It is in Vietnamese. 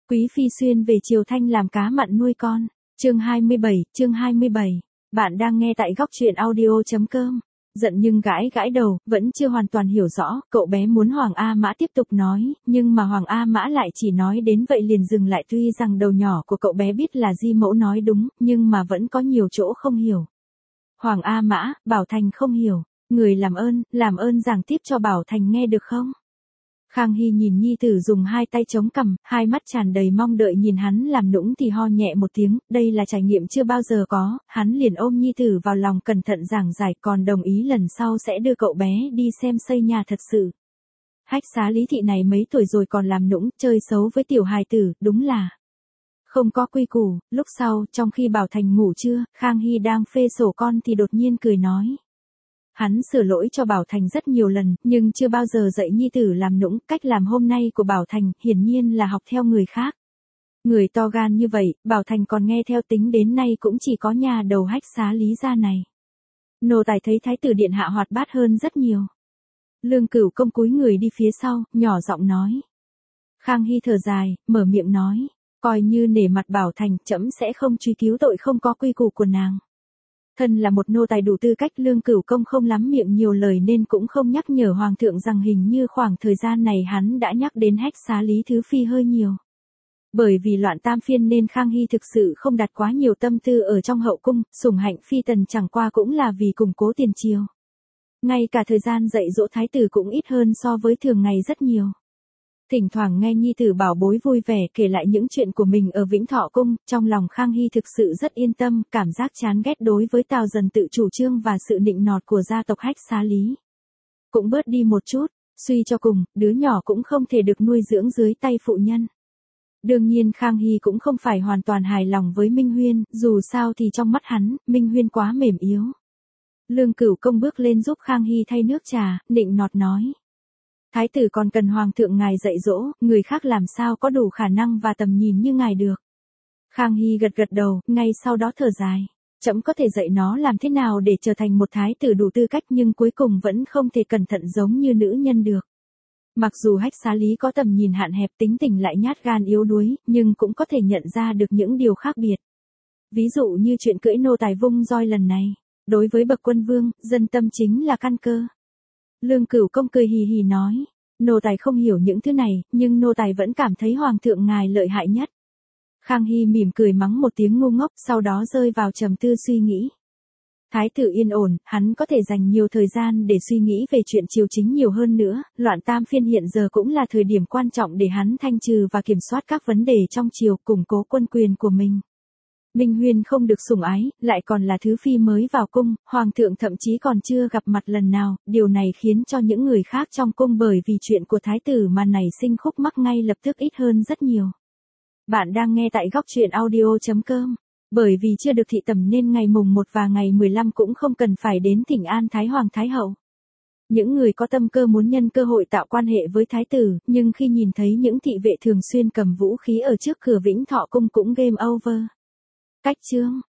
Quý phi xuyên về Triều Thanh làm cá mặn nuôi con. Chương 27. Bạn đang nghe tại góc truyện audio.com. Giận nhưng gãi đầu, vẫn chưa hoàn toàn hiểu rõ, cậu bé muốn Hoàng A Mã tiếp tục nói, nhưng mà Hoàng A Mã lại chỉ nói đến vậy liền dừng lại, tuy rằng đầu nhỏ của cậu bé biết là Di Mẫu nói đúng, nhưng mà vẫn có nhiều chỗ không hiểu. Hoàng A Mã, Bảo Thành không hiểu, người làm ơn giảng tiếp cho Bảo Thành nghe được không? Khang Hy nhìn nhi tử dùng hai tay chống cằm, hai mắt tràn đầy mong đợi nhìn hắn làm nũng thì ho nhẹ một tiếng, đây là trải nghiệm chưa bao giờ có, hắn liền ôm nhi tử vào lòng cẩn thận giảng giải, còn đồng ý lần sau sẽ đưa cậu bé đi xem xây nhà thật sự. Hách Xá Lý thị này mấy tuổi rồi còn làm nũng, chơi xấu với tiểu hài tử, đúng là không có quy củ. Lúc sau, trong khi Bảo Thành ngủ trưa, Khang Hy đang phê sổ con thì đột nhiên cười nói. Hắn sửa lỗi cho Bảo Thành rất nhiều lần, nhưng chưa bao giờ dạy nhi tử làm nũng. Cách làm hôm nay của Bảo Thành, hiển nhiên là học theo người khác. Người to gan như vậy, Bảo Thành còn nghe theo, tính đến nay cũng chỉ có nhà đầu Hách Xá Lý gia này. Nô tài thấy thái tử điện hạ hoạt bát hơn rất nhiều. Lương Cửu Công cúi người đi phía sau, nhỏ giọng nói. Khang Hy thở dài, mở miệng nói, coi như nể mặt Bảo Thành, trẫm sẽ không truy cứu tội không có quy củ của nàng. Thân là một nô tài đủ tư cách, Lương Cửu Công không lắm miệng nhiều lời nên cũng không nhắc nhở hoàng thượng rằng hình như khoảng thời gian này hắn đã nhắc đến Hách Xá Lý thứ phi hơi nhiều. Bởi vì loạn tam phiên nên Khang Hy thực sự không đặt quá nhiều tâm tư ở trong hậu cung, sủng hạnh phi tần chẳng qua cũng là vì củng cố tiền triều. Ngay cả thời gian dạy dỗ thái tử cũng ít hơn so với thường ngày rất nhiều. Thỉnh thoảng nghe nhi tử bảo bối vui vẻ kể lại những chuyện của mình ở Vĩnh Thọ Cung, trong lòng Khang Hy thực sự rất yên tâm, cảm giác chán ghét đối với Tào Dần tự chủ trương và sự nịnh nọt của gia tộc Hách Xá Lý cũng bớt đi một chút, suy cho cùng, đứa nhỏ cũng không thể được nuôi dưỡng dưới tay phụ nhân. Đương nhiên Khang Hy cũng không phải hoàn toàn hài lòng với Minh Huyên, dù sao thì trong mắt hắn, Minh Huyên quá mềm yếu. Lương Cửu Công bước lên giúp Khang Hy thay nước trà, nịnh nọt nói. Thái tử còn cần hoàng thượng ngài dạy dỗ, người khác làm sao có đủ khả năng và tầm nhìn như ngài được. Khang Hy gật đầu, ngay sau đó thở dài. Trẫm có thể dạy nó làm thế nào để trở thành một thái tử đủ tư cách, nhưng cuối cùng vẫn không thể cẩn thận giống như nữ nhân được. Mặc dù Hách Xá Lý có tầm nhìn hạn hẹp, tính tình lại nhát gan yếu đuối, nhưng cũng có thể nhận ra được những điều khác biệt. Ví dụ như chuyện cưỡi nô tài vung roi lần này, đối với bậc quân vương, dân tâm chính là căn cơ. Lương Cửu Công cười hì hì nói, nô tài không hiểu những thứ này, nhưng nô tài vẫn cảm thấy hoàng thượng ngài lợi hại nhất. Khang Hy mỉm cười mắng một tiếng ngu ngốc, sau đó rơi vào trầm tư suy nghĩ. Thái tử yên ổn, hắn có thể dành nhiều thời gian để suy nghĩ về chuyện triều chính nhiều hơn nữa, loạn tam phiên hiện giờ cũng là thời điểm quan trọng để hắn thanh trừ và kiểm soát các vấn đề trong triều, củng cố quân quyền của mình. Minh Huyên không được sủng ái, lại còn là thứ phi mới vào cung, hoàng thượng thậm chí còn chưa gặp mặt lần nào, điều này khiến cho những người khác trong cung bởi vì chuyện của thái tử mà nảy sinh khúc mắc ngay lập tức ít hơn rất nhiều. Bạn đang nghe tại góc truyện audio.com. Bởi vì chưa được thị tẩm nên ngày mùng 1 và ngày 15 cũng không cần phải đến thỉnh an Thái Hoàng Thái Hậu. Những người có tâm cơ muốn nhân cơ hội tạo quan hệ với thái tử, nhưng khi nhìn thấy những thị vệ thường xuyên cầm vũ khí ở trước cửa Vĩnh Thọ Cung cũng game over. Cách chương